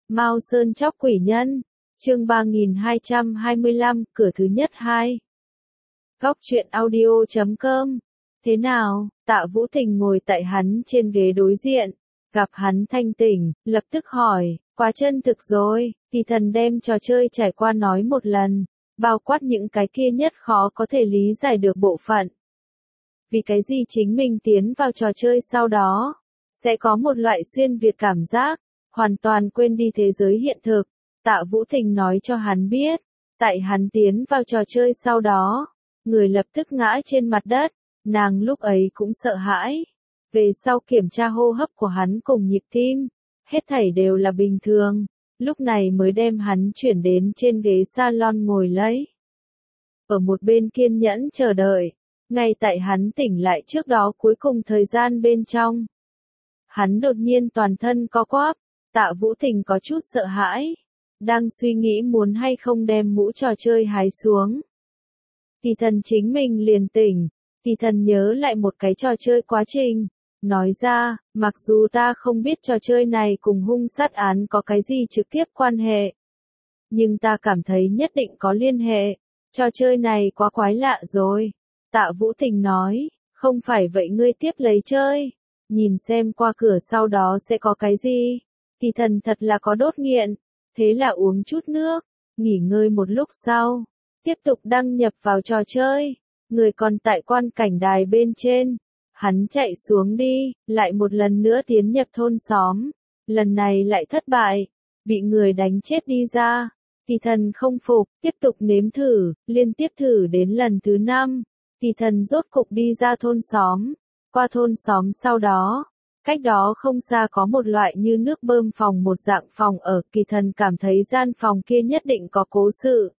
Mao Sơn Chóc Quỷ Nhân, chương 3225, cửa thứ nhất 2. Góc truyện audio.com. Thế nào? Tạ Vũ Tình ngồi tại hắn trên ghế đối diện, gặp hắn thanh tỉnh, lập tức hỏi, quá chân thực rồi, thì thần đem trò chơi trải qua nói một lần, bao quát những cái kia nhất khó có thể lý giải được bộ phận. Vì cái gì chính mình tiến vào trò chơi sau đó, sẽ có một loại xuyên việt cảm giác, hoàn toàn quên đi thế giới hiện thực. Tạ Vũ Tình nói cho hắn biết, tại hắn tiến vào trò chơi sau đó, người lập tức ngã trên mặt đất, nàng lúc ấy cũng sợ hãi. Về sau kiểm tra hô hấp của hắn cùng nhịp tim, hết thảy đều là bình thường, lúc này mới đem hắn chuyển đến trên ghế salon ngồi lấy. Ở một bên kiên nhẫn chờ đợi, ngay tại hắn tỉnh lại trước đó cuối cùng thời gian bên trong. Hắn đột nhiên toàn thân co quắp, Tạ Vũ Tình có chút sợ hãi, đang suy nghĩ muốn hay không đem mũ trò chơi hái xuống. Thì thần chính mình liền tỉnh, thì thần nhớ lại một cái trò chơi quá trình, nói ra, mặc dù ta không biết trò chơi này cùng hung sát án có cái gì trực tiếp quan hệ, nhưng ta cảm thấy nhất định có liên hệ, trò chơi này quá quái lạ rồi. Tạ Vũ Tình nói, không phải vậy ngươi tiếp lấy chơi, nhìn xem qua cửa sau đó sẽ có cái gì. Thì thần thật là có đốt nghiện, thế là uống chút nước, nghỉ ngơi một lúc sau, tiếp tục đăng nhập vào trò chơi, người còn tại quan cảnh đài bên trên. Hắn chạy xuống đi, lại một lần nữa tiến nhập thôn xóm, lần này lại thất bại, bị người đánh chết đi ra. Thì thần không phục, tiếp tục nếm thử, liên tiếp thử đến lần thứ 5, thì thần rốt cục đi ra thôn xóm, qua thôn xóm sau đó. Cách đó không xa có một loại như nước bơm phòng, một dạng phòng ở, Kỳ Thần cảm thấy gian phòng kia nhất định có cố sự.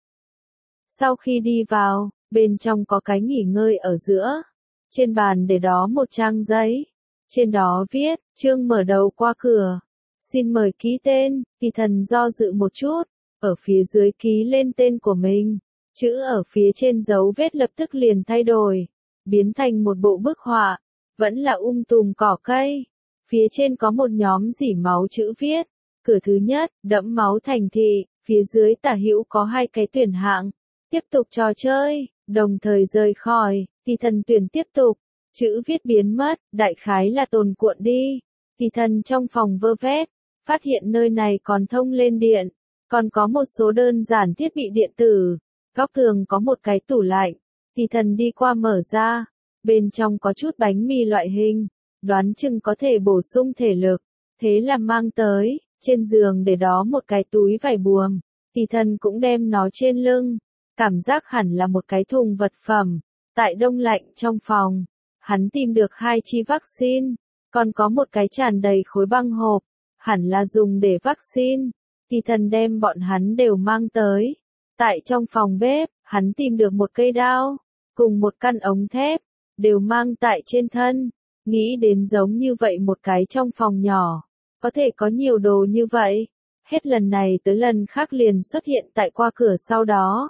Sau khi đi vào, bên trong có cái nghỉ ngơi ở giữa. Trên bàn để đó một trang giấy. Trên đó viết, chương mở đầu qua cửa. Xin mời ký tên. Kỳ Thần do dự một chút, ở phía dưới ký lên tên của mình. Chữ ở phía trên dấu vết lập tức liền thay đổi, biến thành một bộ bức họa, vẫn là tùm cỏ cây. Phía trên có một nhóm dỉ máu chữ viết, cửa thứ nhất, đẫm máu thành thị, phía dưới tả hữu có 2 cái tuyển hạng, tiếp tục trò chơi, đồng thời rời khỏi, thì thần tuyển tiếp tục, chữ viết biến mất, đại khái là tồn cuộn đi. Thì thần trong phòng vơ vét, phát hiện nơi này còn thông lên điện, còn có một số đơn giản thiết bị điện tử, góc tường có một cái tủ lạnh, thì thần đi qua mở ra, bên trong có chút bánh mì loại hình. Đoán chừng có thể bổ sung thể lực, thế là mang tới, trên giường để đó một cái túi vải buồm, thì thần cũng đem nó trên lưng, cảm giác hẳn là một cái thùng vật phẩm. Tại đông lạnh trong phòng, hắn tìm được 2 chi vaccine, còn có một cái tràn đầy khối băng hộp, hẳn là dùng để vaccine, thì thần đem bọn hắn đều mang tới. Tại trong phòng bếp, hắn tìm được một cây đao, cùng một căn ống thép, đều mang tại trên thân. Nghĩ đến giống như vậy một cái trong phòng nhỏ, có thể có nhiều đồ như vậy, hết lần này tới lần khác liền xuất hiện tại qua cửa sau đó.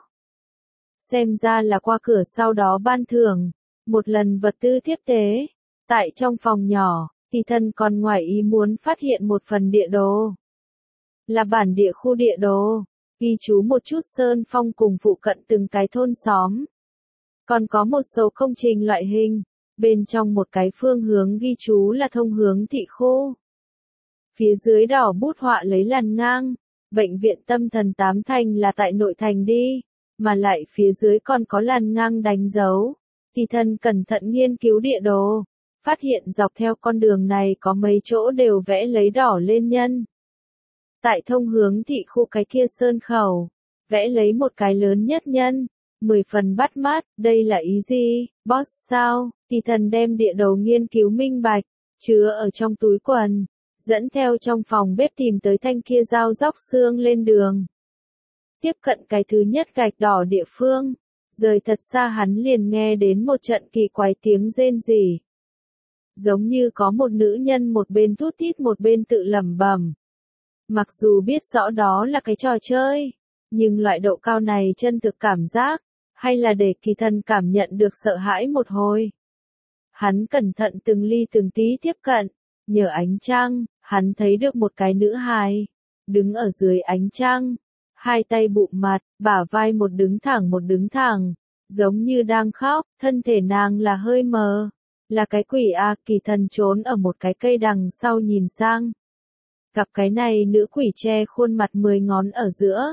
Xem ra là qua cửa sau đó ban thưởng, một lần vật tư tiếp tế. Tại trong phòng nhỏ, thì thần còn ngoài ý muốn phát hiện một phần địa đồ. Là bản địa khu địa đồ, ghi chú một chút sơn phong cùng phụ cận từng cái thôn xóm. Còn có một số công trình loại hình. Bên trong một cái phương hướng ghi chú là thông hướng thị khu. Phía dưới đỏ bút họa lấy làn ngang, bệnh viện tâm thần 8 thành là tại nội thành đi, mà lại phía dưới còn có làn ngang đánh dấu. Thì thần cẩn thận nghiên cứu địa đồ, phát hiện dọc theo con đường này có mấy chỗ đều vẽ lấy đỏ lên nhân. Tại thông hướng thị khu cái kia sơn khẩu, vẽ lấy một cái lớn nhất nhân. 10 phần bắt mắt, đây là ý gì, boss sao? Thì thần đem địa đồ nghiên cứu minh bạch, chứa ở trong túi quần, dẫn theo trong phòng bếp tìm tới thanh kia dao róc xương lên đường. Tiếp cận cái thứ nhất gạch đỏ địa phương, rời thật xa hắn liền nghe đến một trận kỳ quái tiếng rên rỉ. Giống như có một nữ nhân một bên thút thít một bên tự lẩm bẩm. Mặc dù biết rõ đó là cái trò chơi, nhưng loại độ cao này chân thực cảm giác, hay là để Kỳ Thần cảm nhận được sợ hãi một hồi. Hắn cẩn thận từng ly từng tí tiếp cận, nhờ ánh trăng, hắn thấy được một cái nữ hài. đứng ở dưới ánh trăng, hai tay bụm mặt, bả vai một đứng thẳng, giống như đang khóc, thân thể nàng là hơi mờ, là cái quỷ à, Kỳ Thần trốn ở một cái cây đằng sau nhìn sang. Gặp cái này nữ quỷ che khuôn mặt 10 ngón ở giữa.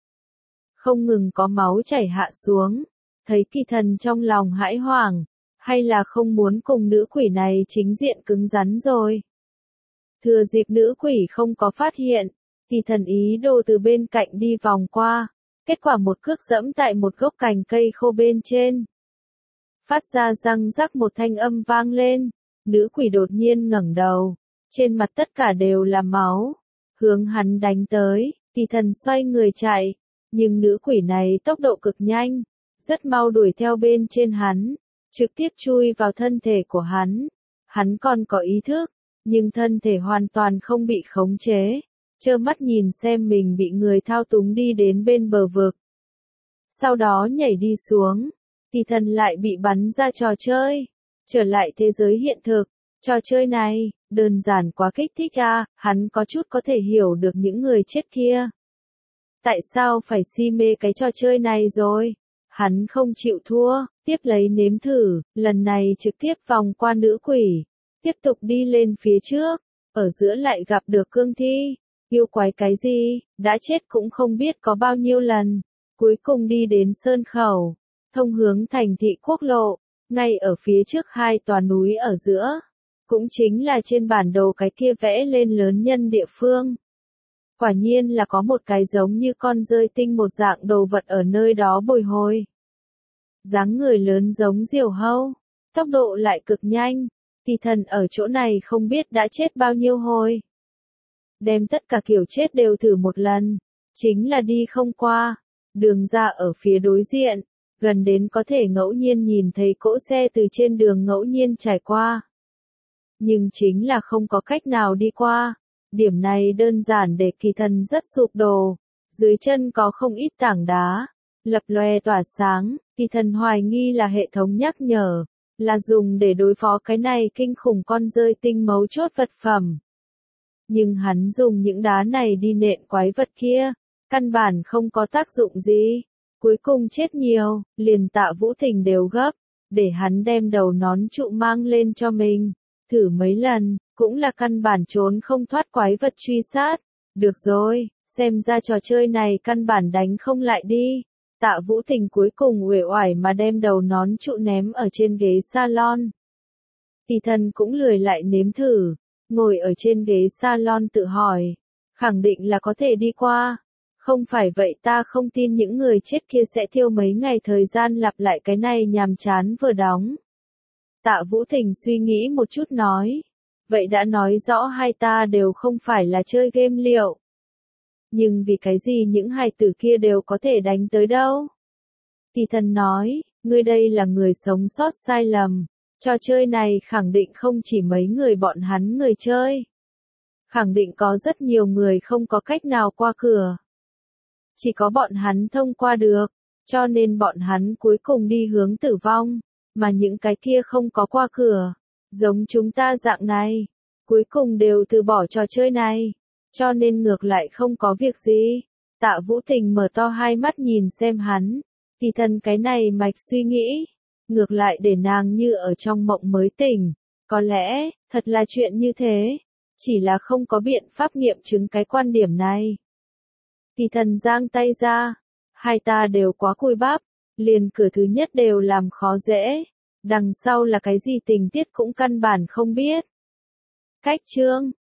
Không ngừng có máu chảy hạ xuống, thấy Kỳ Thần trong lòng hãi hoảng, hay là không muốn cùng nữ quỷ này chính diện cứng rắn rồi. Thừa dịp nữ quỷ không có phát hiện, Kỳ Thần ý đồ từ bên cạnh đi vòng qua, kết quả một cước dẫm tại một gốc cành cây khô bên trên. Phát ra răng rắc một thanh âm vang lên, nữ quỷ đột nhiên ngẩng đầu, trên mặt tất cả đều là máu, hướng hắn đánh tới, Kỳ Thần xoay người chạy, nhưng nữ quỷ này tốc độ cực nhanh, rất mau đuổi theo bên trên hắn, trực tiếp chui vào thân thể của hắn. Hắn còn có ý thức, nhưng thân thể hoàn toàn không bị khống chế, trơ mắt nhìn xem mình bị người thao túng đi đến bên bờ vực. Sau đó nhảy đi xuống, Kỳ Thần lại bị bắn ra trò chơi, trở lại thế giới hiện thực. Trò chơi này, đơn giản quá kích thích à, hắn có chút có thể hiểu được những người chết kia. Tại sao phải si mê cái trò chơi này rồi? Hắn không chịu thua, tiếp lấy nếm thử, lần này trực tiếp vòng qua nữ quỷ, tiếp tục đi lên phía trước, ở giữa lại gặp được cương thi, yêu quái cái gì, đã chết cũng không biết có bao nhiêu lần, cuối cùng đi đến sơn khẩu, thông hướng thành thị quốc lộ, ngay ở phía trước hai tòa núi ở giữa, cũng chính là trên bản đồ cái kia vẽ lên lớn nhân địa phương. Quả nhiên là có một cái giống như con rơi tinh một dạng đồ vật ở nơi đó bồi hồi. Dáng người lớn giống diều hâu, tốc độ lại cực nhanh, Kỳ Thần ở chỗ này không biết đã chết bao nhiêu hồi. Đem tất cả kiểu chết đều thử một lần, chính là đi không qua, đường ra ở phía đối diện, gần đến có thể ngẫu nhiên nhìn thấy cỗ xe từ trên đường ngẫu nhiên trải qua. Nhưng chính là không có cách nào đi qua. Điểm này đơn giản để Kỳ Thần rất sụp đổ, dưới chân có không ít tảng đá, lập lòe tỏa sáng, Kỳ Thần hoài nghi là hệ thống nhắc nhở, là dùng để đối phó cái này kinh khủng con rơi tinh mấu chốt vật phẩm. Nhưng hắn dùng những đá này đi nện quái vật kia, căn bản không có tác dụng gì, cuối cùng chết nhiều, liền Tạ Vũ Thình đều gấp, để hắn đem đầu nón trụ mang lên cho mình, thử mấy lần. Cũng là căn bản trốn không thoát quái vật truy sát. Được rồi, xem ra trò chơi này căn bản đánh không lại đi. Tạ Vũ Thình cuối cùng uể oải mà đem đầu nón trụ ném ở trên ghế salon. Kỳ Thần cũng lười lại nếm thử, ngồi ở trên ghế salon tự hỏi, khẳng định là có thể đi qua. Không phải vậy ta không tin những người chết kia sẽ thiêu mấy ngày thời gian lặp lại cái này nhàm chán vừa đóng. Tạ Vũ Thình suy nghĩ một chút nói. Vậy đã nói rõ hai ta đều không phải là chơi game liệu. Nhưng vì cái gì những hài tử kia đều có thể đánh tới đâu? Kỳ Thần nói, ngươi đây là người sống sót sai lầm. Trò chơi này khẳng định không chỉ mấy người bọn hắn người chơi. Khẳng định có rất nhiều người không có cách nào qua cửa. Chỉ có bọn hắn thông qua được, cho nên bọn hắn cuối cùng đi hướng tử vong, mà những cái kia không có qua cửa. Giống chúng ta dạng này, cuối cùng đều từ bỏ trò chơi này, cho nên ngược lại không có việc gì. Tạ Vũ Thình mở to hai mắt nhìn xem hắn, Kỳ Thần cái này mạch suy nghĩ, ngược lại để nàng như ở trong mộng mới tỉnh, có lẽ, thật là chuyện như thế, chỉ là không có biện pháp nghiệm chứng cái quan điểm này. Kỳ Thần giang tay ra, hai ta đều quá cùi bắp, liền cửa thứ nhất đều làm khó dễ. Đằng sau là cái gì tình tiết cũng căn bản không biết. Cách chương